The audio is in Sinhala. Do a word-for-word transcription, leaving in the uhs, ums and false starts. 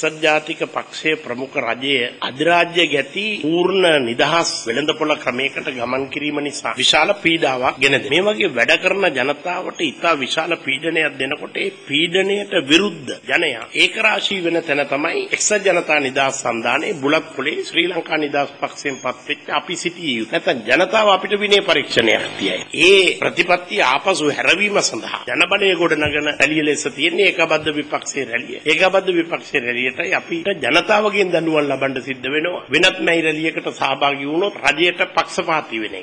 එක්සත් ජාතික පක්ෂයේ ප්‍රමුඛ රජයේ අධිරාජ්‍ය ගැති පූර්ණ නිදහස් වෙළඳපොළ ක්‍රමයකට ගමන් කිරීම නිසා විශාල පීඩාවක් ගෙන දෙනවා. මේ වගේ වැඩ කරන ජනතාවට ඉතා විශාල පීඩනයක් දෙනකොට ඒ පීඩනයට විරුද්ධ ජනයා ඒකරාශී වෙන තැන තමයි එක්සත් ජනතා නිදහස් සන්ධානයේ බුලත් පොලේ ශ්‍රී ලංකා නිදහස් පක්ෂයෙන් පත්වෙච්ච අපි සිටිය යුතු. නැත්නම් ජනතාව අපිට විනය පරීක්ෂණයක් තියයි. ඒ ප්‍රතිපත්තිය ආපසු හැරවීම සඳහා ජනබලය ගොඩනගන රැළිය ලෙස තියෙන ඒකබද්ධ විපක්ෂයේ රැළිය. ඒකබද්ධ විපක්ෂයේ රැළියට අපිට ජනතාවගෙන් දඬුවම් ලබන්න සිද්ධ වෙනවා. වෙනත් මේ රැළියකට සහභාගී වුණොත් රජයට පක්ෂපාතී වෙන